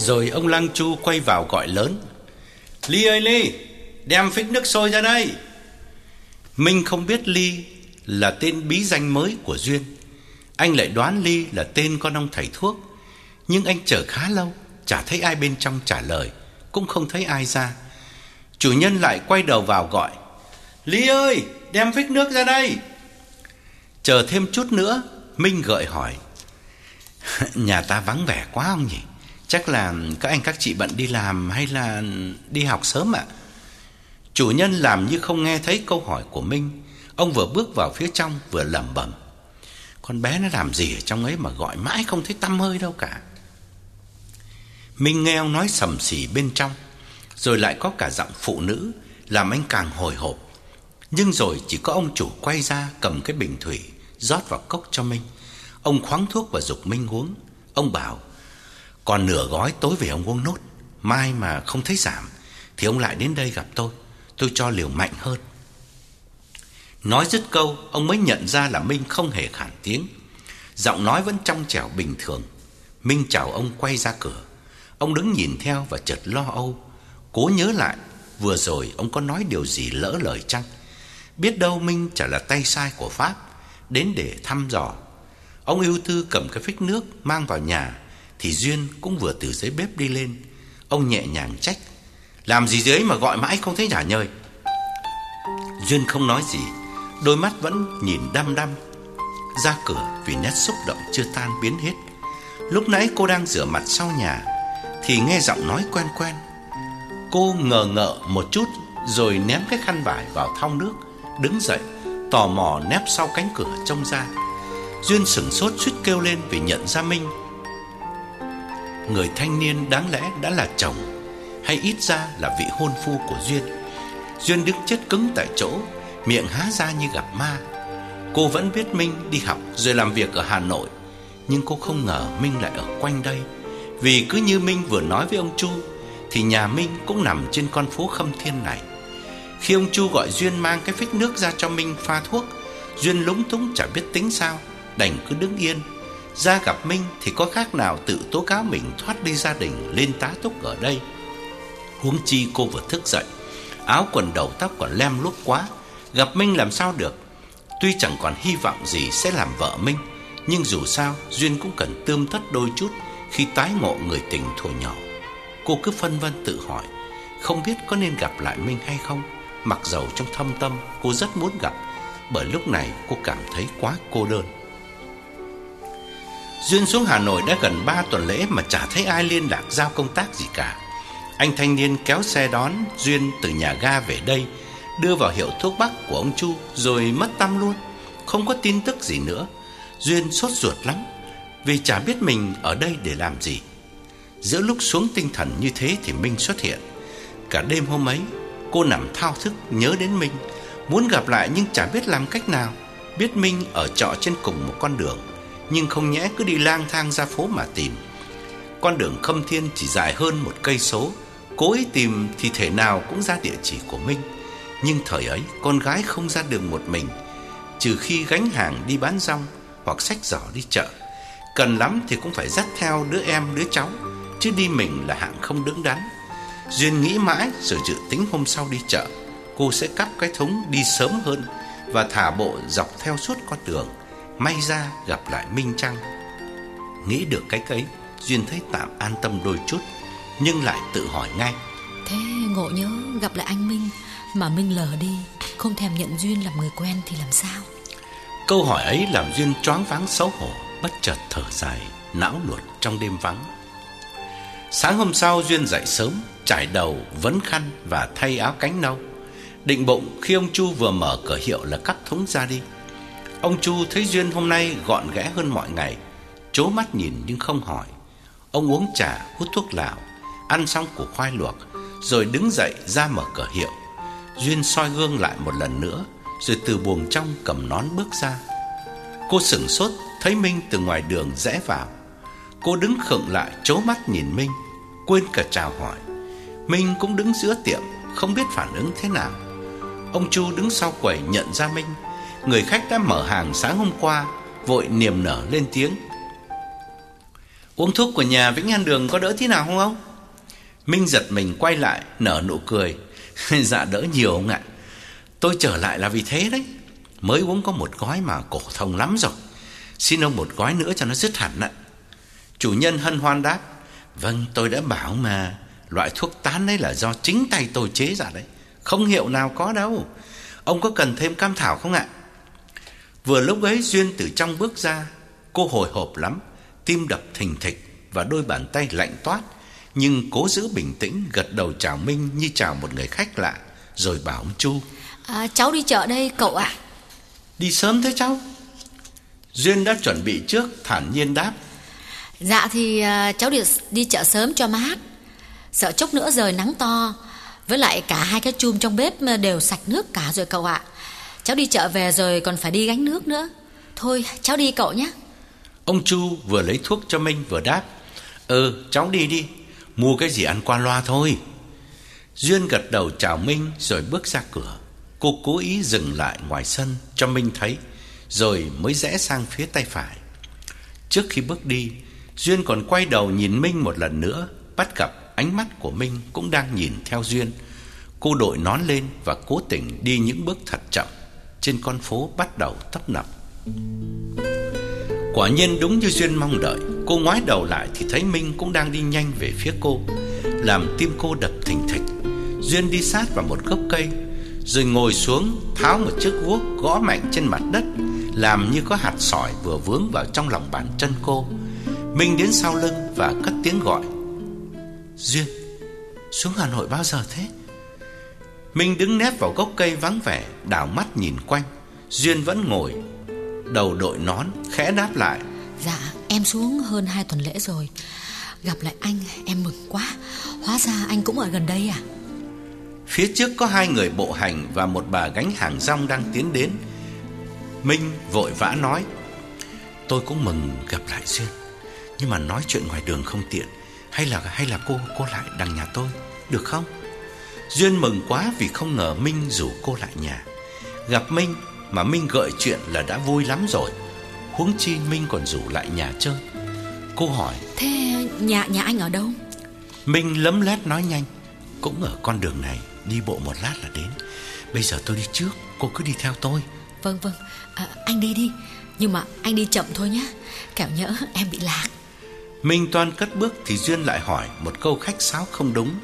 Rồi ông Lang Chu quay vào gọi lớn: Ly ơi Ly, đem phích nước sôi ra đây. Minh không biết Ly là tên bí danh mới của Duyên. Anh lại đoán Ly là tên con ông thầy thuốc. Nhưng anh chờ khá lâu, chả thấy ai bên trong trả lời, cũng không thấy ai ra. Chủ nhân lại quay đầu vào gọi: Ly ơi, đem phích nước ra đây. Chờ thêm chút nữa, Minh gợi hỏi: Nhà ta vắng vẻ quá ông nhỉ? Chắc là các anh các chị bận đi làm hay là đi học sớm ạ? Chủ nhân làm như không nghe thấy câu hỏi của Minh. Ông vừa bước vào phía trong vừa lẩm bẩm: Con bé nó làm gì ở trong ấy mà gọi mãi không thấy tăm hơi đâu cả. Minh nghe ông nói sầm xì bên trong, rồi lại có cả giọng phụ nữ, làm anh càng hồi hộp. Nhưng rồi chỉ có ông chủ quay ra cầm cái bình thủy rót vào cốc cho Minh. Ông khoáng thuốc và giục Minh uống. Ông bảo: Còn nửa gói tối về ông uống nốt, mai mà không thấy giảm thì ông lại đến đây gặp tôi cho liều mạnh hơn. Nói dứt câu, ông mới nhận ra là Minh không hề khản tiếng. Giọng nói vẫn trong trẻo bình thường. Minh chào ông quay ra cửa. Ông đứng nhìn theo và chợt lo âu, cố nhớ lại vừa rồi ông có nói điều gì lỡ lời chăng. Biết đâu Minh chả là tay sai của Pháp, đến để thăm dò. Ông ưu tư cầm cái phích nước mang vào nhà thì Duyên cũng vừa từ dưới bếp đi lên. Ông nhẹ nhàng trách: Làm gì dưới mà gọi mãi không thấy nhả nhơi. Duyên không nói gì, đôi mắt vẫn nhìn đăm đăm ra cửa vì nét xúc động chưa tan biến hết. Lúc nãy cô đang rửa mặt sau nhà thì nghe giọng nói quen quen. Cô ngờ ngợ một chút rồi ném cái khăn vải vào thau nước, đứng dậy tò mò nép sau cánh cửa trông ra. Duyên sửng sốt suýt kêu lên vì nhận ra Minh. Người thanh niên đáng lẽ đã là chồng, hay ít ra là vị hôn phu của Duyên. Duyên đứng chết cứng tại chỗ, miệng há ra như gặp ma. Cô vẫn biết Minh đi học rồi làm việc ở Hà Nội, nhưng cô không ngờ Minh lại ở quanh đây. Vì cứ như Minh vừa nói với ông Chu thì nhà Minh cũng nằm trên con phố Khâm Thiên này. Khi ông Chu gọi Duyên mang cái phích nước ra cho Minh pha thuốc, Duyên lúng túng chả biết tính sao, đành cứ đứng yên. Ra gặp Minh thì có khác nào tự tố cáo mình thoát đi gia đình lên tá túc ở đây. Huống chi cô vừa thức dậy, áo quần đầu tóc còn lem luốc quá, gặp Minh làm sao được. Tuy chẳng còn hy vọng gì sẽ làm vợ Minh, nhưng dù sao Duyên cũng cần tươm tất đôi chút khi tái ngộ người tình thuở nhỏ. Cô cứ phân vân tự hỏi, không biết có nên gặp lại Minh hay không, mặc dầu trong thâm tâm cô rất muốn gặp, bởi lúc này cô cảm thấy quá cô đơn. Duyên xuống Hà Nội đã gần 3 tuần lễ mà chả thấy ai liên lạc giao công tác gì cả. Anh thanh niên kéo xe đón Duyên từ nhà ga về đây, đưa vào hiệu thuốc bắc của ông Chu rồi mất tăm luôn, không có tin tức gì nữa. Duyên sốt ruột lắm vì chả biết mình ở đây để làm gì. Giữa lúc xuống tinh thần như thế thì Minh xuất hiện. Cả đêm hôm ấy cô nằm thao thức nhớ đến Minh, muốn gặp lại nhưng chả biết làm cách nào. Biết Minh ở trọ trên cùng một con đường, nhưng không nhẽ cứ đi lang thang ra phố mà tìm. Con đường Khâm Thiên chỉ dài hơn 1 cây số, cố ý tìm thì thể nào cũng ra địa chỉ của Minh. Nhưng thời ấy con gái không ra đường một mình, trừ khi gánh hàng đi bán rong hoặc xách giỏ đi chợ. Cần lắm thì cũng phải dắt theo đứa em đứa cháu, chứ đi mình là hạng không đứng đắn. Duyên nghĩ mãi rồi dự tính hôm sau đi chợ, cô sẽ cắp cái thúng đi sớm hơn và thả bộ dọc theo suốt con đường, may ra gặp lại Minh chăng. Nghĩ được cách ấy, Duyên thấy tạm an tâm đôi chút, nhưng lại tự hỏi ngay: Thế ngộ nhớ gặp lại anh Minh mà Minh lờ đi, không thèm nhận Duyên làm người quen thì làm sao? Câu hỏi ấy làm Duyên choáng váng xấu hổ, bất chợt thở dài, não nuột trong đêm vắng. Sáng hôm sau Duyên dậy sớm, trải đầu, vấn khăn và thay áo cánh nâu. Định bụng khi ông Chu vừa mở cửa hiệu là cắp thúng ra đi. Ông Chu thấy Duyên hôm nay gọn ghẽ hơn mọi ngày, trố mắt nhìn nhưng không hỏi. Ông uống trà, hút thuốc lào, ăn xong củ khoai luộc, rồi đứng dậy ra mở cửa hiệu. Duyên soi gương lại một lần nữa, rồi từ buồng trong cầm nón bước ra. Cô sửng sốt thấy Minh từ ngoài đường rẽ vào. Cô đứng khựng lại trố mắt nhìn Minh, quên cả chào hỏi. Minh cũng đứng giữa tiệm, không biết phản ứng thế nào. Ông Chu đứng sau quầy nhận ra Minh, người khách đã mở hàng sáng hôm qua, vội niềm nở lên tiếng: Uống thuốc của nhà Vĩnh An Đường có đỡ thế nào không ông? Minh giật mình quay lại nở nụ cười. Dạ đỡ nhiều ông ạ. Tôi trở lại là vì thế đấy. Mới uống có một gói mà cổ thông lắm rồi. Xin ông một gói nữa cho nó dứt hẳn ạ. Chủ nhân hân hoan đáp: Vâng, tôi đã bảo mà, loại thuốc tán đấy là do chính tay tôi chế ra đấy, không hiệu nào có đâu. Ông có cần thêm cam thảo không ạ? Vừa lúc ấy Duyên từ trong bước ra. Cô hồi hộp lắm, tim đập thình thịch và đôi bàn tay lạnh toát, nhưng cố giữ bình tĩnh, gật đầu chào Minh như chào một người khách lạ, rồi bảo ông Chu: Cháu đi chợ đây cậu ạ. Đi sớm thế cháu? Duyên đã chuẩn bị trước, thản nhiên đáp: Dạ thì cháu đi chợ sớm cho mát, sợ chốc nữa trời nắng to. Với lại cả hai cái chum trong bếp đều sạch nước cả rồi cậu ạ. Cháu đi chợ về rồi còn phải đi gánh nước nữa. Thôi cháu đi cậu nhé. Ông Chu vừa lấy thuốc cho Minh vừa đáp: Cháu đi đi, mua cái gì ăn qua loa thôi. Duyên gật đầu chào Minh rồi bước ra cửa. Cô cố ý dừng lại ngoài sân cho Minh thấy, rồi mới rẽ sang phía tay phải. Trước khi bước đi, Duyên còn quay đầu nhìn Minh một lần nữa, bắt gặp ánh mắt của Minh cũng đang nhìn theo Duyên. Cô đội nón lên và cố tình đi những bước thật chậm trên con phố bắt đầu tấp nập. Quả nhiên đúng như Duyên mong đợi, cô ngoái đầu lại thì thấy Minh cũng đang đi nhanh về phía cô, làm tim cô đập thình thịch. Duyên đi sát vào một gốc cây, rồi ngồi xuống tháo một chiếc guốc gõ mạnh trên mặt đất, làm như có hạt sỏi vừa vướng vào trong lòng bàn chân cô. Minh đến sau lưng và cất tiếng gọi: Duyên, xuống Hà Nội bao giờ thế? Minh đứng nép vào gốc cây vắng vẻ, đảo mắt nhìn quanh. Duyên vẫn ngồi, đầu đội nón, khẽ đáp lại: Dạ em xuống hơn 2 tuần lễ rồi. Gặp lại anh em mừng quá. Hóa ra anh cũng ở gần đây à? Phía trước có 2 người bộ hành và một bà gánh hàng rong đang tiến đến. Minh vội vã nói: Tôi cũng mừng gặp lại Duyên, nhưng mà nói chuyện ngoài đường không tiện. Hay là cô lại đằng nhà tôi được không? Duyên mừng quá vì không ngờ Minh rủ cô lại nhà. Gặp Minh mà Minh gợi chuyện là đã vui lắm rồi, huống chi Minh còn rủ lại nhà chơi. Cô hỏi: Thế nhà anh ở đâu? Minh lấm lét nói nhanh: Cũng ở con đường này, đi bộ một lát là đến. Bây giờ tôi đi trước, cô cứ đi theo tôi. Vâng, anh đi đi. Nhưng mà anh đi chậm thôi nhé, kẻo nhỡ em bị lạc. Minh toan cất bước thì Duyên lại hỏi một câu khách sáo không đúng: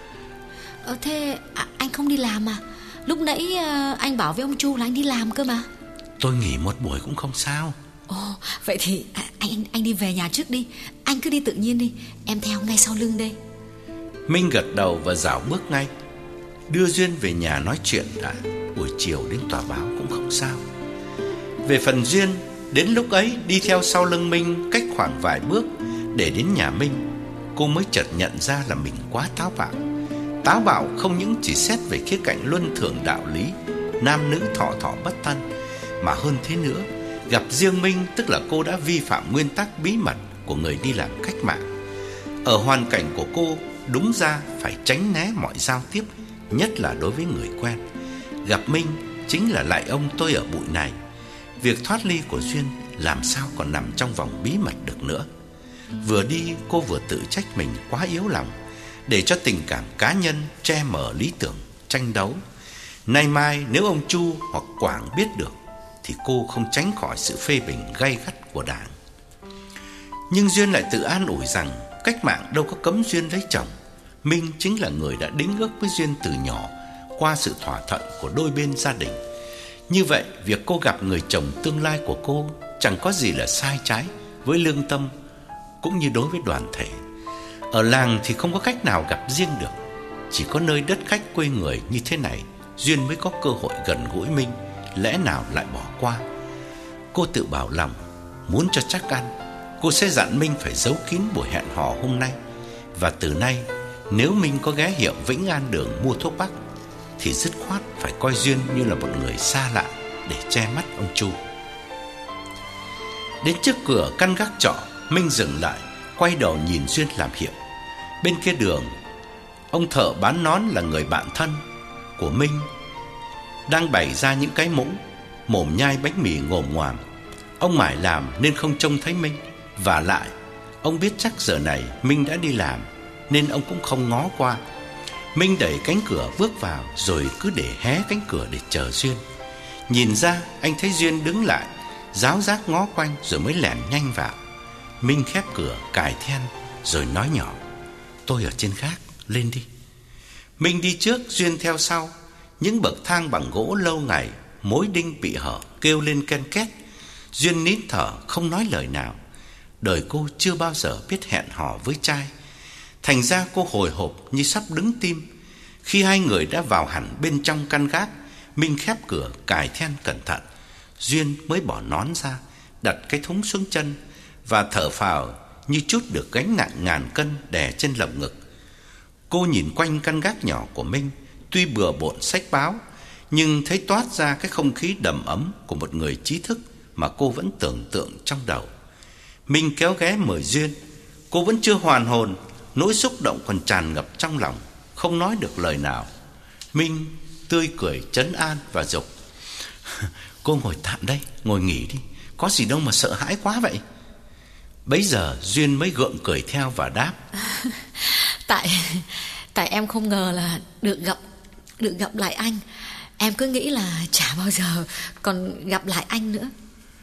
Thế anh không đi làm à? Lúc nãy anh bảo với ông Chu là anh đi làm cơ mà. Tôi nghỉ một buổi cũng không sao. Ồ, vậy thì anh đi về nhà trước đi. Anh cứ đi tự nhiên đi, em theo ngay sau lưng đây. Minh gật đầu và dạo bước ngay, đưa Duyên về nhà nói chuyện đã. Buổi chiều đến tòa báo cũng không sao. Về phần Duyên, đến lúc ấy đi theo sau lưng Minh cách khoảng vài bước để đến nhà Minh, cô mới chợt nhận ra là mình quá táo bạo. Táo bạo không những chỉ xét về khía cạnh luân thường đạo lý, nam nữ thọ thọ bất thân, mà hơn thế nữa, gặp riêng Minh tức là cô đã vi phạm nguyên tắc bí mật của người đi làm cách mạng. Ở hoàn cảnh của cô, đúng ra phải tránh né mọi giao tiếp, nhất là đối với người quen. Gặp Minh chính là lại ông tôi ở bụi này. Việc thoát ly của Duyên làm sao còn nằm trong vòng bí mật được nữa. Vừa đi cô vừa tự trách mình quá yếu lòng, để cho tình cảm cá nhân che mờ lý tưởng tranh đấu. Nay mai nếu ông Chu hoặc Quảng biết được thì cô không tránh khỏi sự phê bình gay gắt của Đảng. Nhưng Duyên lại tự an ủi rằng cách mạng đâu có cấm Duyên lấy chồng. Minh chính là người đã đính ước với Duyên từ nhỏ qua sự thỏa thuận của đôi bên gia đình. Như vậy việc cô gặp người chồng tương lai của cô chẳng có gì là sai trái với lương tâm cũng như đối với đoàn thể. Ở làng thì không có cách nào gặp riêng được, chỉ có nơi đất khách quê người như thế này Duyên mới có cơ hội gần gũi Minh, lẽ nào lại bỏ qua. Cô tự bảo lòng, muốn cho chắc ăn, cô sẽ dặn Minh phải giấu kín buổi hẹn hò hôm nay. Và từ nay nếu Minh có ghé hiệu Vĩnh An Đường mua thuốc bắc thì dứt khoát phải coi Duyên như là một người xa lạ để che mắt ông Chu. Đến trước cửa căn gác trọ, Minh dừng lại, quay đầu nhìn Duyên làm hiệu. Bên kia đường, ông thợ bán nón là người bạn thân của Minh đang bày ra những cái mũ, mồm nhai bánh mì ngồm ngoàm. Ông mải làm nên không trông thấy Minh, và lại Ông biết chắc giờ này Minh đã đi làm, nên ông cũng không ngó qua. Minh đẩy cánh cửa bước vào, rồi cứ để hé cánh cửa để chờ Duyên. Nhìn ra, anh thấy Duyên đứng lại, ráo rác ngó quanh rồi mới lẻn nhanh vào. Minh khép cửa, cài then, rồi nói nhỏ: "Tôi ở trên gác, lên đi." Minh đi trước, Duyên theo sau. Những bậc thang bằng gỗ lâu ngày, mối đinh bị hở kêu lên ken két. Duyên nín thở không nói lời nào. Đời cô chưa bao giờ biết hẹn hò với trai, thành ra cô hồi hộp như sắp đứng tim. Khi hai người đã vào hẳn bên trong căn gác, Minh khép cửa, cài then cẩn thận. Duyên mới bỏ nón ra, đặt cái thúng xuống chân và thở phào như trút được gánh nặng ngàn cân đè trên lồng ngực. Cô nhìn quanh căn gác nhỏ của Minh, tuy bừa bộn sách báo, nhưng thấy toát ra cái không khí đầm ấm của một người trí thức mà cô vẫn tưởng tượng trong đầu. Minh kéo ghé mời Duyên. Cô vẫn chưa hoàn hồn, nỗi xúc động còn tràn ngập trong lòng, không nói được lời nào. Minh tươi cười trấn an và giục: "Cô ngồi tạm đây, ngồi nghỉ đi, có gì đâu mà sợ hãi quá vậy." Bấy giờ Duyên mới gượng cười theo và đáp: Tại em không ngờ là được gặp lại anh. Em cứ nghĩ là chả bao giờ còn gặp lại anh nữa.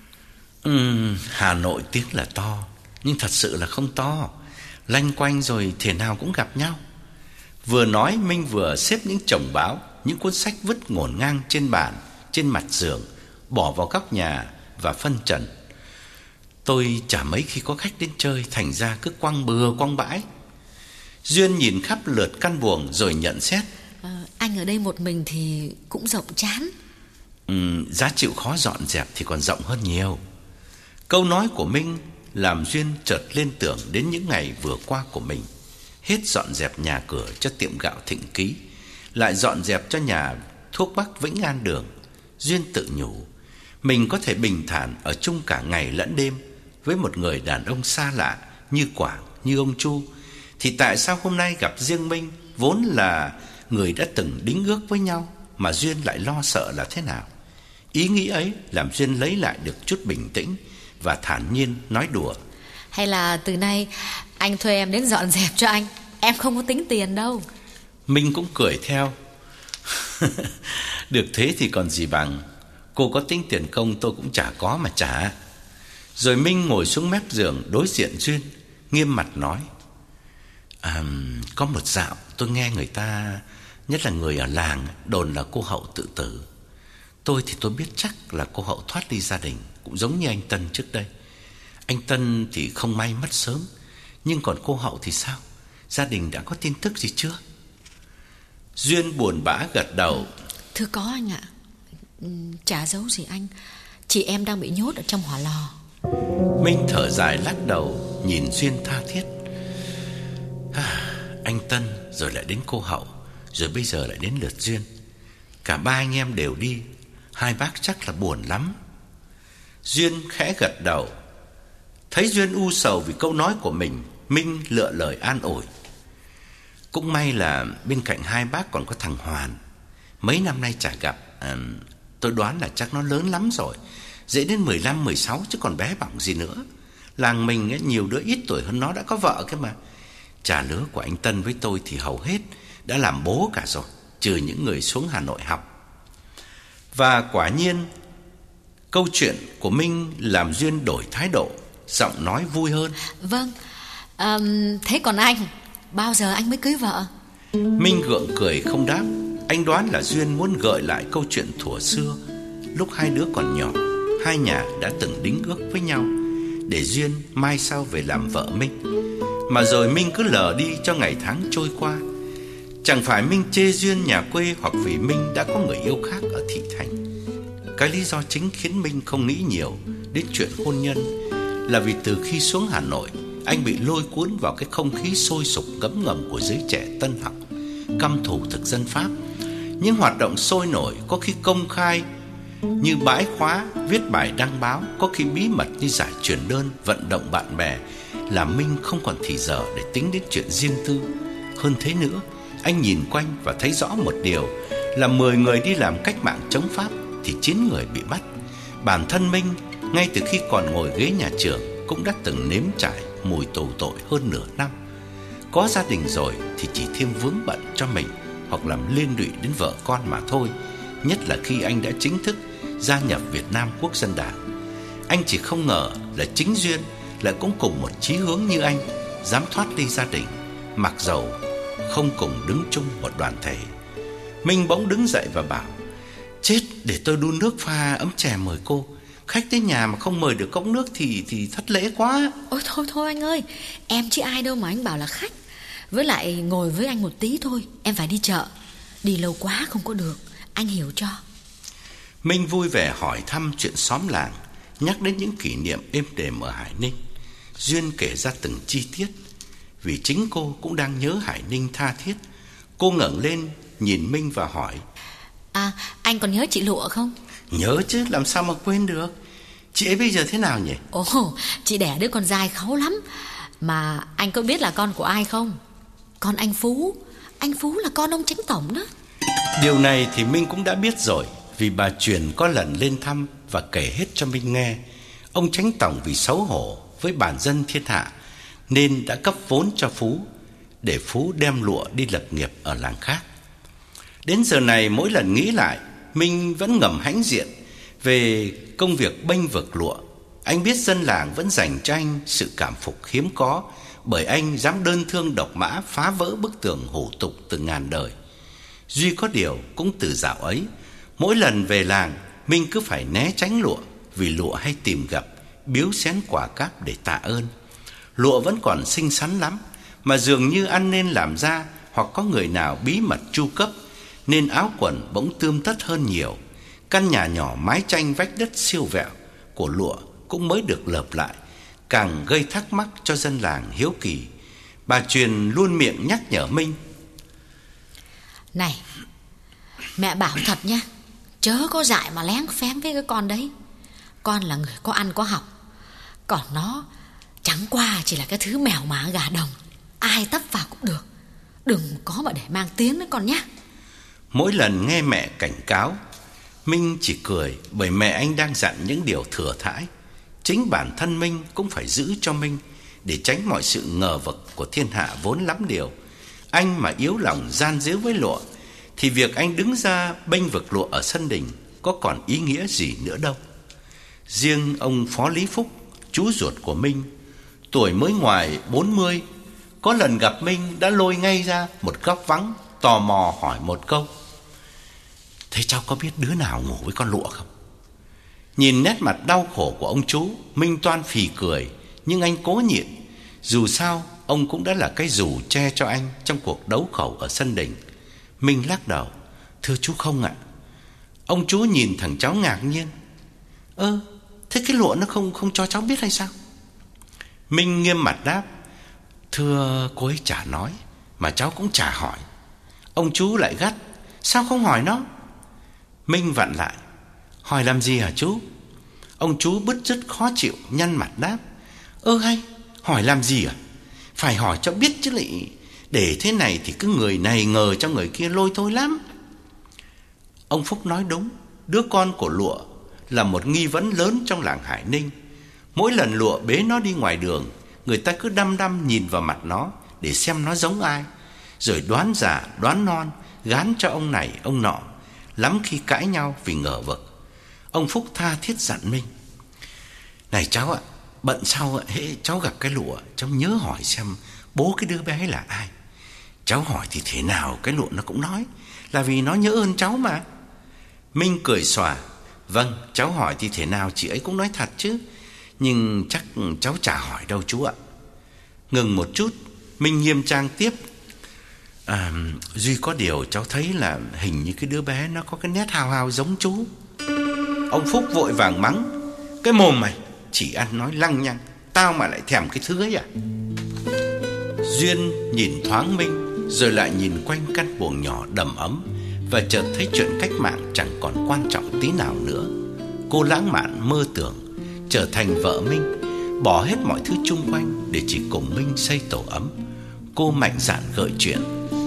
Hà Nội tiếng là to, nhưng thật sự là không to. Lanh quanh rồi thể nào cũng gặp nhau. Vừa nói, Minh vừa xếp những chồng báo, những cuốn sách vứt ngổn ngang trên bàn, trên mặt giường, bỏ vào góc nhà và phân trần: "Tôi chả mấy khi có khách đến chơi, thành ra cứ quăng bừa quăng bãi." Duyên nhìn khắp lượt căn buồng rồi nhận xét: Anh ở đây một mình thì cũng rộng chán. Giá chịu khó dọn dẹp thì còn rộng hơn nhiều. Câu nói của Minh làm Duyên chợt liên tưởng đến những ngày vừa qua của mình. Hết dọn dẹp nhà cửa cho tiệm gạo Thịnh Ký, lại dọn dẹp cho nhà thuốc bắc Vĩnh An Đường. Duyên tự nhủ mình có thể bình thản ở chung cả ngày lẫn đêm với một người đàn ông xa lạ như Quảng, như ông Chu, thì tại sao hôm nay gặp riêng Minh, vốn là người đã từng đính ước với nhau, mà Duyên lại lo sợ là thế nào? Ý nghĩ ấy làm Duyên lấy lại được chút bình tĩnh và thản nhiên nói đùa: "Hay là từ nay anh thuê em đến dọn dẹp cho anh, em không có tính tiền đâu." Minh cũng cười theo: "Được thế thì còn gì bằng. Cô có tính tiền công tôi cũng chả có mà trả." Rồi Minh ngồi xuống mép giường đối diện Duyên, nghiêm mặt nói: Có một dạo tôi nghe người ta, nhất là người ở làng, đồn là cô Hậu tự tử. Tôi thì tôi biết chắc là cô Hậu thoát ly gia đình, cũng giống như anh Tân trước đây. Anh Tân thì không may mất sớm, nhưng còn cô Hậu thì sao? Gia đình đã có tin tức gì chưa?" Duyên buồn bã gật đầu: "Thưa có anh ạ. Chả giấu gì anh, chị em đang bị nhốt ở trong hỏa lò." Minh thở dài lắc đầu, nhìn Duyên tha thiết: Anh Tân, rồi lại đến cô Hậu, rồi bây giờ lại đến lượt Duyên. Cả ba anh em đều đi, hai bác chắc là buồn lắm. Duyên khẽ gật đầu. Thấy Duyên u sầu vì câu nói của mình, Minh lựa lời an ủi: "Cũng may là bên cạnh hai bác còn có thằng Hoàn. Mấy năm nay chả gặp, tôi đoán là chắc nó lớn lắm rồi, dễ đến 15, 16 chứ còn bé bỏng gì nữa. Làng mình ấy, nhiều đứa ít tuổi hơn nó đã có vợ cơ mà. Trà lứa của anh Tân với tôi thì hầu hết đã làm bố cả rồi, trừ những người xuống Hà Nội học." Và quả nhiên, câu chuyện của Minh làm Duyên đổi thái độ, giọng nói vui hơn: "Vâng, thế còn anh, bao giờ anh mới cưới vợ?" Minh gượng cười không đáp. Anh đoán là Duyên muốn gợi lại câu chuyện thuở xưa, lúc hai đứa còn nhỏ, hai nhà đã từng đính ước với nhau, để Duyên mai sau về làm vợ Minh. Mà rồi Minh cứ lờ đi cho ngày tháng trôi qua. Chẳng phải Minh chê Duyên nhà quê, hoặc vì Minh đã có người yêu khác ở thị thành. Cái lý do chính khiến Minh không nghĩ nhiều đến chuyện hôn nhân là vì từ khi xuống Hà Nội, anh bị lôi cuốn vào cái không khí sôi sục ngấm ngầm của giới trẻ tân học, căm thù thực dân Pháp. Những hoạt động sôi nổi, có khi công khai như bãi khóa, viết bài đăng báo, có khi bí mật như giải truyền đơn, vận động bạn bè, làm Minh không còn thì giờ để tính đến chuyện riêng tư. Hơn thế nữa, anh nhìn quanh và thấy rõ một điều là 10 người đi làm cách mạng chống Pháp thì 9 người bị bắt. Bản thân Minh, ngay từ khi còn ngồi ghế nhà trường, cũng đã từng nếm trải mùi tù tội hơn nửa năm. Có gia đình rồi thì chỉ thêm vướng bận cho mình hoặc làm liên lụy đến vợ con mà thôi. Nhất là khi anh đã chính thức gia nhập Việt Nam Quốc dân Đảng. Anh chỉ không ngờ là chính Duyên lại cũng cùng một chí hướng như anh, dám thoát ly gia đình, mặc dầu không cùng đứng chung một đoàn thể. Minh bỗng đứng dậy và bảo: chết, để tôi đun nước pha ấm chè mời cô. Khách tới nhà mà không mời được cốc nước thì thất lễ quá. Ôi thôi anh ơi, em chứ ai đâu mà anh bảo là khách. Với lại ngồi với anh một tí thôi, em phải đi chợ. Đi lâu quá không có được, anh hiểu cho. Minh vui vẻ hỏi thăm chuyện xóm làng, nhắc đến những kỷ niệm êm đềm ở Hải Ninh. Duyên kể ra từng chi tiết. Vì chính cô cũng đang nhớ Hải Ninh tha thiết. Cô ngẩng lên nhìn Minh và hỏi: anh còn nhớ chị Lụa không? Nhớ chứ, làm sao mà quên được. Chị ấy bây giờ thế nào nhỉ? Ồ, chị đẻ đứa con trai kháu lắm. Mà anh có biết là con của ai không? Con anh Phú. Anh Phú là con ông Chánh Tổng đó. Điều này thì Minh cũng đã biết rồi, vì bà Truyền có lần lên thăm và kể hết cho Minh nghe. Ông Chánh Tổng vì xấu hổ với bản dân thiên hạ nên đã cấp vốn cho Phú, để Phú đem lụa đi lập nghiệp ở làng khác. Đến giờ này mỗi lần nghĩ lại, Minh vẫn ngầm hãnh diện về công việc bênh vực lụa. Anh biết dân làng vẫn dành cho anh sự cảm phục hiếm có, bởi anh dám đơn thương độc mã phá vỡ bức tường hủ tục từ ngàn đời. Duy có điều cũng từ dạo ấy, mỗi lần về làng, Minh cứ phải né tránh lụa, vì lụa hay tìm gặp, biếu xén quà cáp để tạ ơn. Lụa vẫn còn xinh xắn lắm, mà dường như ăn nên làm ra, hoặc có người nào bí mật chu cấp, nên áo quần bỗng tươm tất hơn nhiều. Căn nhà nhỏ mái tranh vách đất siêu vẹo của lụa cũng mới được lợp lại, càng gây thắc mắc cho dân làng hiếu kỳ. Bà Truyền luôn miệng nhắc nhở Minh: này, mẹ bảo thật nha, chớ có dại mà lén phén với cái con đấy. Con là người có ăn có học, còn nó chẳng qua chỉ là cái thứ mèo mả gà đồng, ai tấp vào cũng được. Đừng có mà để mang tiếng đấy con nhé. Mỗi lần nghe mẹ cảnh cáo, Minh chỉ cười, bởi mẹ anh đang dặn những điều thừa thãi. Chính bản thân Minh cũng phải giữ cho Minh, để tránh mọi sự ngờ vực của thiên hạ vốn lắm điều. Anh mà yếu lòng gian díu với lụa, thì việc anh đứng ra bênh vực lụa ở sân đình có còn ý nghĩa gì nữa đâu. Riêng ông Phó Lý Phúc, chú ruột của Minh, tuổi mới ngoài 40, có lần gặp Minh đã lôi ngay ra một góc vắng, tò mò hỏi một câu: thế cháu có biết đứa nào ngủ với con lụa không? Nhìn nét mặt đau khổ của ông chú, Minh toan phì cười, nhưng anh cố nhịn. Dù sao ông cũng đã là cái dù che cho anh trong cuộc đấu khẩu ở sân đình. Minh lắc đầu: thưa chú không ạ. Ông chú nhìn thằng cháu ngạc nhiên: thế cái lụa nó không cho cháu biết hay sao? Minh nghiêm mặt đáp: thưa cô ấy chả nói, mà cháu cũng chả hỏi. Ông chú lại gắt: sao không hỏi nó? Minh vặn lại: hỏi làm gì hả chú? Ông chú bứt rứt khó chịu, nhăn mặt đáp: hay, hỏi làm gì à? Phải hỏi cho biết chứ lại để thế này thì cứ người này ngờ cho người kia lôi thôi lắm. Ông Phúc nói đúng, đứa con của lụa là một nghi vấn lớn trong làng Hải Ninh. Mỗi lần lụa bế nó đi ngoài đường, người ta cứ đăm đăm nhìn vào mặt nó để xem nó giống ai, rồi đoán già đoán non, gán cho ông này ông nọ, lắm khi cãi nhau vì ngờ vực. Ông Phúc tha thiết dặn Minh: này cháu ạ, bận sau hễ cháu gặp cái lụa, cháu nhớ hỏi xem bố cái đứa bé là ai. Cháu hỏi thì thế nào cái lụa nó cũng nói là vì nó nhớ ơn cháu mà. Minh cười xòa: vâng, cháu hỏi thì thế nào chị ấy cũng nói thật chứ, nhưng chắc cháu chả hỏi đâu chú ạ. Ngừng một chút, Minh nghiêm trang tiếp: Duy có điều cháu thấy là hình như cái đứa bé nó có cái nét hào hào giống chú. Ông Phúc vội vàng mắng: cái mồm mày, chỉ ăn nói lăng nhăng, tao mà lại thèm cái thứ ấy à? Duyên nhìn thoáng Minh, rồi lại nhìn quanh căn buồng nhỏ đầm ấm, và chợt thấy chuyện cách mạng chẳng còn quan trọng tí nào nữa. Cô lãng mạn mơ tưởng trở thành vợ Minh, bỏ hết mọi thứ chung quanh để chỉ cùng Minh xây tổ ấm. Cô mạnh dạn gợi chuyện: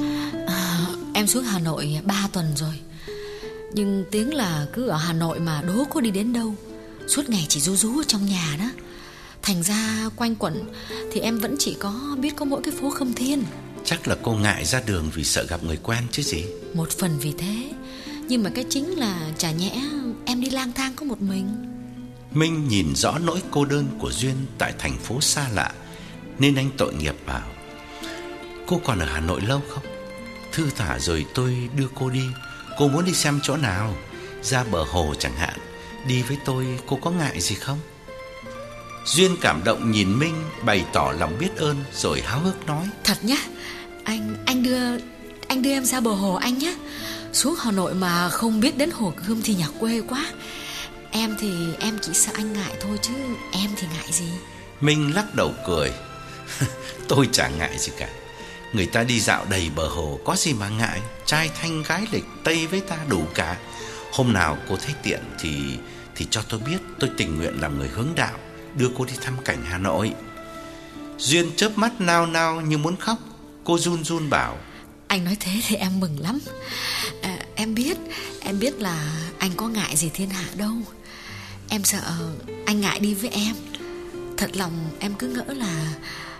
em xuống Hà Nội 3 tuần rồi, nhưng tiếng là cứ ở Hà Nội mà đố có đi đến đâu. Suốt ngày chỉ rú rú ở trong nhà đó. Thành ra quanh quẩn thì em vẫn chỉ biết có mỗi cái phố Khâm Thiên. Chắc là cô ngại ra đường vì sợ gặp người quen chứ gì. Một phần vì thế, nhưng mà cái chính là chả nhẽ em đi lang thang có một mình. Minh nhìn rõ nỗi cô đơn của Duyên tại thành phố xa lạ, nên anh tội nghiệp bảo: cô còn ở Hà Nội lâu không? Thư thả rồi tôi đưa cô đi. Cô muốn đi xem chỗ nào? Ra bờ hồ chẳng hạn. Đi với tôi cô có ngại gì không? Duyên cảm động nhìn Minh, bày tỏ lòng biết ơn rồi háo hức nói: Thật nhá, anh đưa em ra bờ hồ anh nhé. Xuống Hà Nội mà không biết đến Hồ Gươm thì nhà quê quá. Em thì em chỉ sợ anh ngại thôi chứ em thì ngại gì. Minh lắc đầu cười. Tôi chẳng ngại gì cả. Người ta đi dạo đầy bờ hồ, có gì mà ngại. Trai thanh gái lịch Tây với ta đủ cả. Hôm nào cô thấy tiện thì cho tôi biết. Tôi tình nguyện làm người hướng đạo, đưa cô đi thăm cảnh Hà Nội. Duyên chớp mắt nao nao như muốn khóc. Cô run run bảo: Anh nói thế thì em mừng lắm. Em biết là anh có ngại gì thiên hạ đâu. Em sợ anh ngại đi với em. Thật lòng em cứ ngỡ là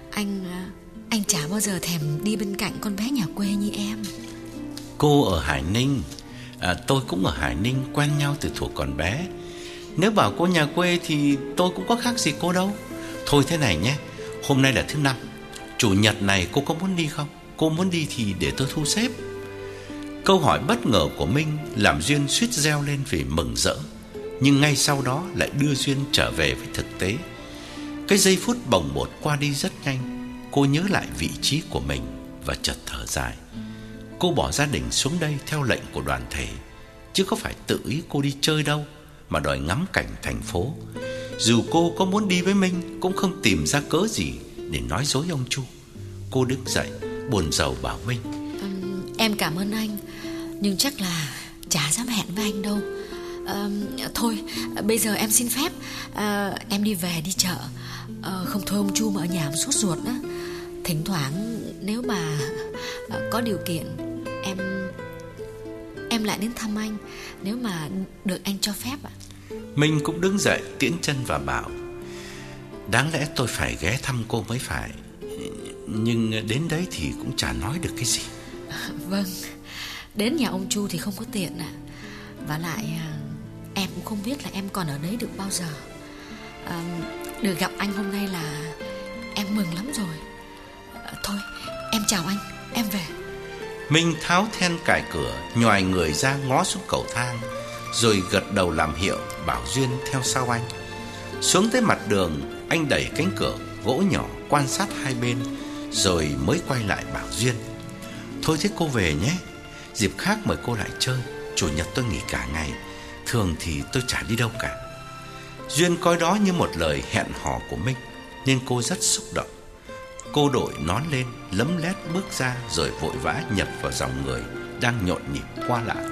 anh chả bao giờ thèm đi bên cạnh con bé nhà quê như em. Cô ở Hải Ninh, tôi cũng ở Hải Ninh, quen nhau từ thuở còn bé. Nếu bảo cô nhà quê thì tôi cũng có khác gì cô đâu. Thôi thế này nhé, hôm nay là thứ Năm, Chủ nhật này cô có muốn đi không? Cô muốn đi thì để tôi thu xếp. Câu hỏi bất ngờ của Minh làm Duyên suýt reo lên vì mừng rỡ, nhưng ngay sau đó lại đưa Duyên trở về với thực tế. Cái giây phút bồng bột qua đi rất nhanh. Cô nhớ lại vị trí của mình và chợt thở dài. Cô bỏ gia đình xuống đây theo lệnh của đoàn thể, chứ có phải tự ý cô đi chơi đâu mà đòi ngắm cảnh thành phố. Dù cô có muốn đi với Minh cũng không tìm ra cớ gì để nói dối ông Chu. Cô đứng dậy buồn rầu bảo Minh: Em cảm ơn anh, nhưng chắc là chả dám hẹn với anh đâu. Thôi bây giờ em xin phép, em đi về đi chợ. Không thôi ông Chu mà ở nhà mà sốt ruột đó. Thỉnh thoảng nếu mà có điều kiện em lại đến thăm anh, nếu mà được anh cho phép ạ. Minh cũng đứng dậy tiễn chân và bảo: đáng lẽ tôi phải ghé thăm cô mới phải, nhưng đến đấy thì cũng chả nói được cái gì. Vâng, đến nhà ông Chu thì không có tiện ạ. Và lại em cũng không biết là em còn ở đấy được bao giờ. Được gặp anh hôm nay là em mừng lắm rồi. Thôi em chào anh, em về. Minh tháo then cài cửa, nhoài người ra ngó xuống cầu thang, rồi gật đầu làm hiệu bảo Duyên theo sau anh. Xuống tới mặt đường, anh đẩy cánh cửa gỗ nhỏ quan sát hai bên, rồi mới quay lại bảo Duyên: thôi thế cô về nhé, dịp khác mời cô lại chơi. Chủ nhật tôi nghỉ cả ngày, thường thì tôi chả đi đâu cả. Duyên coi đó như một lời hẹn hò của Minh, nên cô rất xúc động. Cô đội nón lên, lấm lét bước ra, rồi vội vã nhập vào dòng người đang nhộn nhịp qua lại.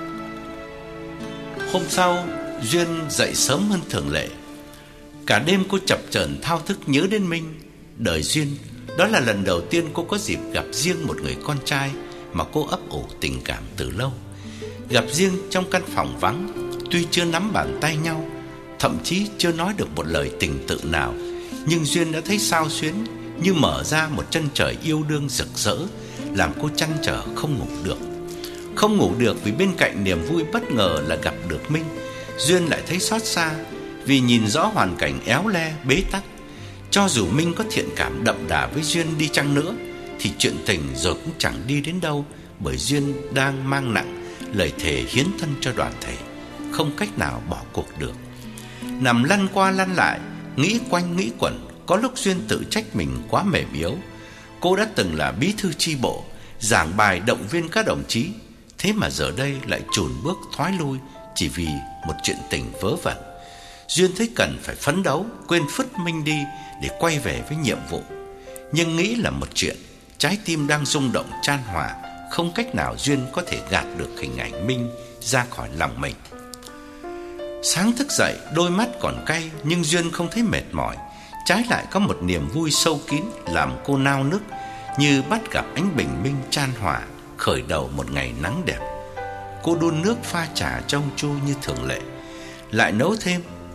Hôm sau, Duyên dậy sớm hơn thường lệ. Cả đêm cô chập chờn thao thức nhớ đến Minh. Đời Duyên, đó là lần đầu tiên cô có dịp gặp riêng một người con trai mà cô ấp ủ tình cảm từ lâu. Gặp riêng trong căn phòng vắng, tuy chưa nắm bàn tay nhau, thậm chí chưa nói được một lời tình tự nào, nhưng Duyên đã thấy xao xuyến, như mở ra một chân trời yêu đương rực rỡ, làm cô trăn trở không ngủ được. Không ngủ được vì bên cạnh niềm vui bất ngờ là gặp được Minh, Duyên lại thấy xót xa vì nhìn rõ hoàn cảnh éo le bế tắc. Cho dù Minh có thiện cảm đậm đà với Duyên đi chăng nữa thì chuyện tình rồi cũng chẳng đi đến đâu, bởi Duyên đang mang nặng lời thề hiến thân cho đoàn thể, không cách nào bỏ cuộc được. Nằm lăn qua lăn lại, nghĩ quanh nghĩ quẩn, có lúc Duyên tự trách mình quá mềm yếu. Cô đã từng là bí thư chi bộ, giảng bài động viên các đồng chí, thế mà giờ đây lại chùn bước thoái lui chỉ vì một chuyện tình vớ vẩn. Duyên thấy cần phải phấn đấu, quên phứt Minh đi để quay về với nhiệm vụ. Nhưng nghĩ là một chuyện, trái tim đang rung động chan hòa, không cách nào Duyên có thể gạt được hình ảnh Minh ra khỏi lòng mình. Sáng thức dậy, đôi mắt còn cay, nhưng Duyên không thấy mệt mỏi. Trái lại có một niềm vui sâu kín làm cô nao nức, như bắt gặp ánh bình minh chan hòa, khởi đầu một ngày nắng đẹp. Cô đun nước pha trà cho ông Chu như thường lệ, lại nấu thêm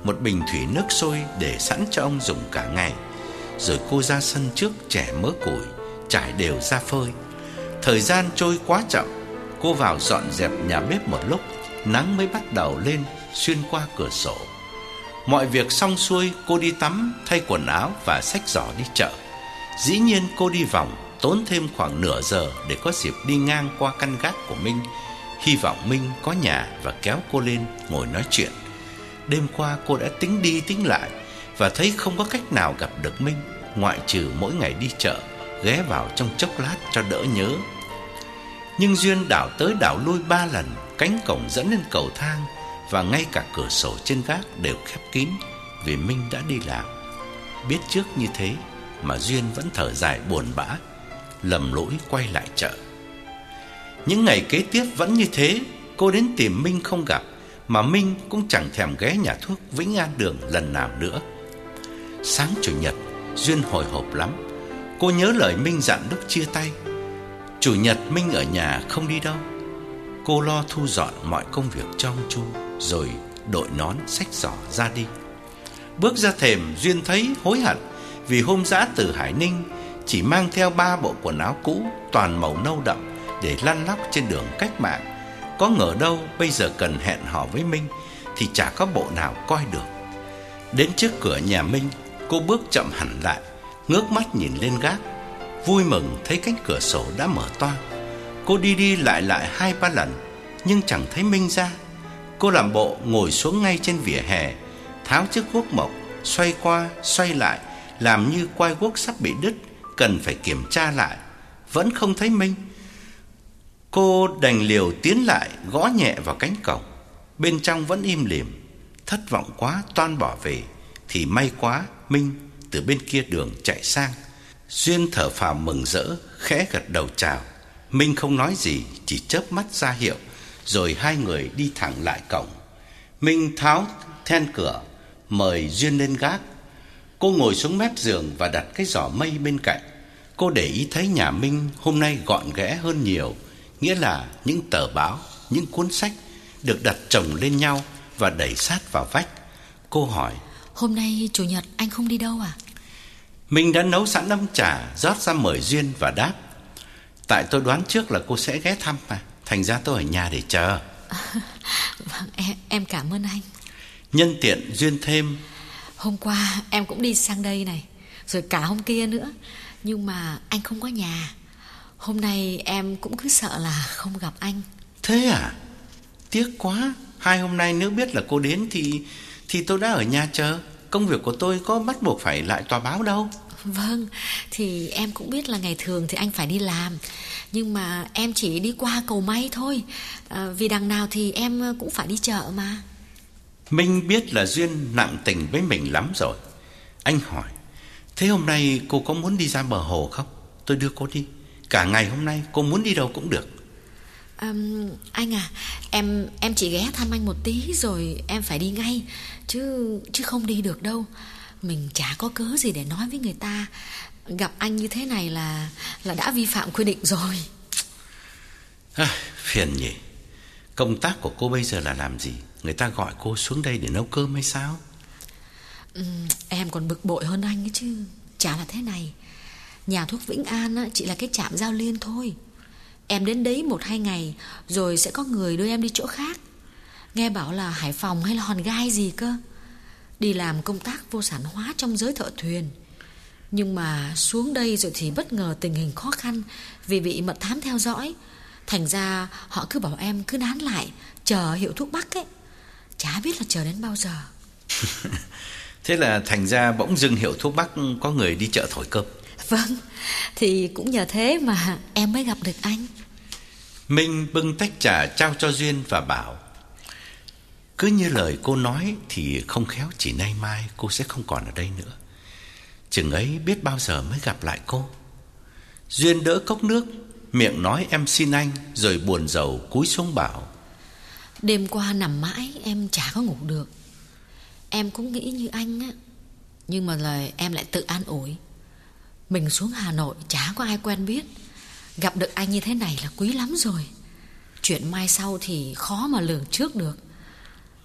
một bình thủy nước sôi để sẵn cho ông dùng cả ngày. Rồi cô ra sân trước chẻ mớ củi, trải đều ra phơi. Thời gian trôi quá chậm. Cô vào dọn dẹp nhà bếp một lúc, nắng mới bắt đầu lên xuyên qua cửa sổ. Mọi việc xong xuôi, cô đi tắm, thay quần áo và xách giỏ đi chợ. Dĩ nhiên cô đi vòng, tốn thêm khoảng nửa giờ để có dịp đi ngang qua căn gác của Minh, hy vọng Minh có nhà và kéo cô lên ngồi nói chuyện. Đêm qua cô đã tính đi tính lại và thấy không có cách nào gặp được Minh, ngoại trừ mỗi ngày đi chợ, ghé vào trong chốc lát cho đỡ nhớ. Nhưng duyên đảo tới đảo lui 3 lần, cánh cổng dẫn lên cầu thang và ngay cả cửa sổ trên gác đều khép kín vì Minh đã đi làm. Biết trước như thế mà Duyên vẫn thở dài buồn bã, lầm lũi quay lại chợ. Những ngày kế tiếp vẫn như thế, cô đến tìm Minh không gặp, mà Minh cũng chẳng thèm ghé nhà thuốc Vĩnh An Đường lần nào nữa. Sáng Chủ nhật, Duyên hồi hộp lắm. Cô nhớ lời Minh dặn lúc chia tay. Chủ nhật Minh ở nhà không đi đâu. Cô lo thu dọn mọi công việc cho ông Chu, rồi đội nón xách giỏ ra đi. Bước ra thềm, Duyên thấy hối hận vì hôm dã từ Hải Ninh chỉ mang theo 3 bộ quần áo cũ toàn màu nâu đậm để lăn lóc trên đường Cách Mạng. Có ngờ đâu bây giờ cần hẹn hò với Minh thì chả có bộ nào coi được. Đến trước cửa nhà Minh, cô bước chậm hẳn lại, ngước mắt nhìn lên gác, vui mừng thấy cánh cửa sổ đã mở toang. Cô đi đi lại lại 2-3 lần nhưng chẳng thấy Minh ra. Cô làm bộ ngồi xuống ngay trên vỉa hè, tháo chiếc guốc mộc, xoay qua xoay lại, làm như quai guốc sắp bị đứt, cần phải kiểm tra lại. Vẫn không thấy Minh. Cô đành liều tiến lại, gõ nhẹ vào cánh cổng. Bên trong vẫn im lìm. Thất vọng quá toan bỏ về thì may quá Minh từ bên kia đường chạy sang. Duyên thở phào mừng rỡ, khẽ gật đầu chào. Minh không nói gì, chỉ chớp mắt ra hiệu, rồi hai người đi thẳng lại cổng. Minh tháo then cửa, mời Duyên lên gác. Cô ngồi xuống mép giường và đặt cái giỏ mây bên cạnh. Cô để ý thấy nhà Minh hôm nay gọn ghẽ hơn nhiều, nghĩa là những tờ báo, những cuốn sách được đặt chồng lên nhau và đẩy sát vào vách. Cô hỏi: Hôm nay Chủ nhật anh không đi đâu à? Minh đã nấu sẵn ấm trà, rót ra mời Duyên và đáp: Tại tôi đoán trước là cô sẽ ghé thăm mà, thành ra tôi ở nhà để chờ. Vâng, em cảm ơn anh. Nhân tiện Duyên thêm: Hôm qua em cũng đi sang đây này, rồi cả hôm kia nữa, nhưng mà anh không có nhà. Hôm nay em cũng cứ sợ là không gặp anh. Thế à? Tiếc quá. 2 hôm nay nếu biết là cô đến thì tôi đã ở nhà chờ. Công việc của tôi có bắt buộc phải lại tòa báo đâu. Vâng, thì em cũng biết là ngày thường thì anh phải đi làm, nhưng mà em chỉ đi qua cầu may thôi, vì đằng nào thì em cũng phải đi chợ mà. Minh biết là Duyên nặng tình với mình lắm rồi. Anh hỏi: Thế hôm nay cô có muốn đi ra bờ hồ không? Tôi đưa cô đi. Cả ngày hôm nay cô muốn đi đâu cũng được. Anh à, em chỉ ghé thăm anh một tí rồi em phải đi ngay, chứ không đi được đâu. Mình chả có cớ gì để nói với người ta. Gặp anh như thế này là đã vi phạm quy định rồi. Phiền nhỉ. Công tác của cô bây giờ là làm gì? Người ta gọi cô xuống đây để nấu cơm hay sao? Em còn bực bội hơn anh ấy chứ. Chả là thế này. Nhà thuốc Vĩnh An á, chỉ là cái trạm giao liên thôi. Em đến đấy 1-2 ngày rồi sẽ có người đưa em đi chỗ khác. Nghe bảo là Hải Phòng hay là Hòn Gai gì cơ. Đi làm công tác vô sản hóa trong giới thợ thuyền. Nhưng mà xuống đây rồi thì bất ngờ tình hình khó khăn vì bị mật thám theo dõi. Thành ra họ cứ bảo em cứ nán lại, chờ hiệu thuốc Bắc ấy. Chả biết là chờ đến bao giờ. Thế là thành ra bỗng dưng hiệu thuốc Bắc có người đi chợ thổi cơm. Vâng, thì cũng nhờ thế mà em mới gặp được anh. Minh bưng tách trà trao cho Duyên và bảo: Cứ như lời cô nói thì không khéo chỉ nay mai cô sẽ không còn ở đây nữa. Chừng ấy biết bao giờ mới gặp lại cô. Duyên đỡ cốc nước, miệng nói em xin anh, rồi buồn rầu cúi xuống bảo: Đêm qua nằm mãi em chả có ngủ được. Em cũng nghĩ như anh á, nhưng mà lời em lại tự an ủi. Mình xuống Hà Nội chả có ai quen biết, gặp được anh như thế này là quý lắm rồi. Chuyện mai sau thì khó mà lường trước được.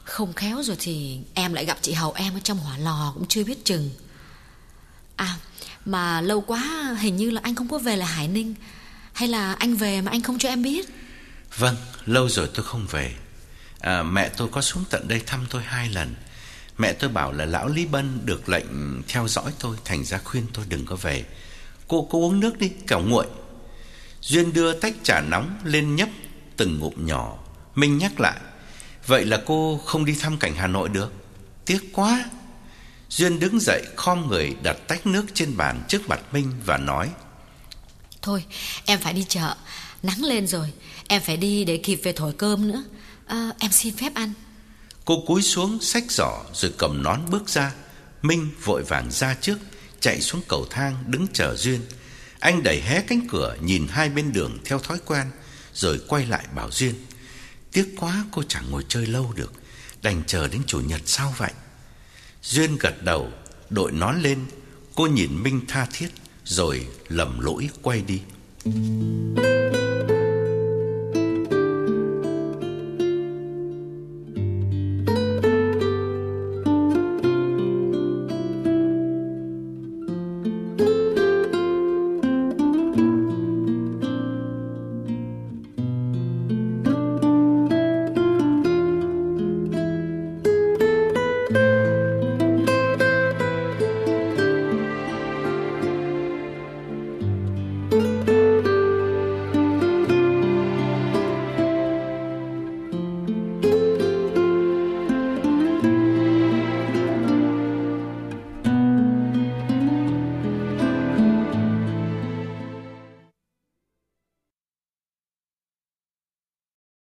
Không khéo rồi thì em lại gặp chị Hầu em ở trong hỏa lò cũng chưa biết chừng. À, mà lâu quá hình như là anh không có về lại Hải Ninh. Hay là anh về mà anh không cho em biết? Vâng, lâu rồi tôi không về. Mẹ tôi có xuống tận đây thăm tôi 2 lần. Mẹ tôi bảo là lão Lý Bân được lệnh theo dõi tôi, thành ra khuyên tôi đừng có về. Cô uống nước đi, kẻo nguội. Duyên đưa tách trà nóng lên nhấp từng ngụm nhỏ. Minh nhắc lại, vậy là cô không đi thăm cảnh Hà Nội được? Tiếc quá. Duyên đứng dậy khom người đặt tách nước trên bàn trước mặt Minh và nói, thôi em phải đi chợ, nắng lên rồi, em phải đi để kịp về thổi cơm nữa. Em xin phép anh. Cô cúi xuống xách giỏ rồi cầm nón bước ra. Minh vội vàng ra trước, chạy xuống cầu thang đứng chờ Duyên. Anh đẩy hé cánh cửa nhìn hai bên đường theo thói quen, rồi quay lại bảo Duyên, tiếc quá cô chẳng ngồi chơi lâu được, đành chờ đến chủ nhật sau vậy. Duyên gật đầu, đội nón lên. Cô nhìn Minh tha thiết rồi lầm lũi quay đi.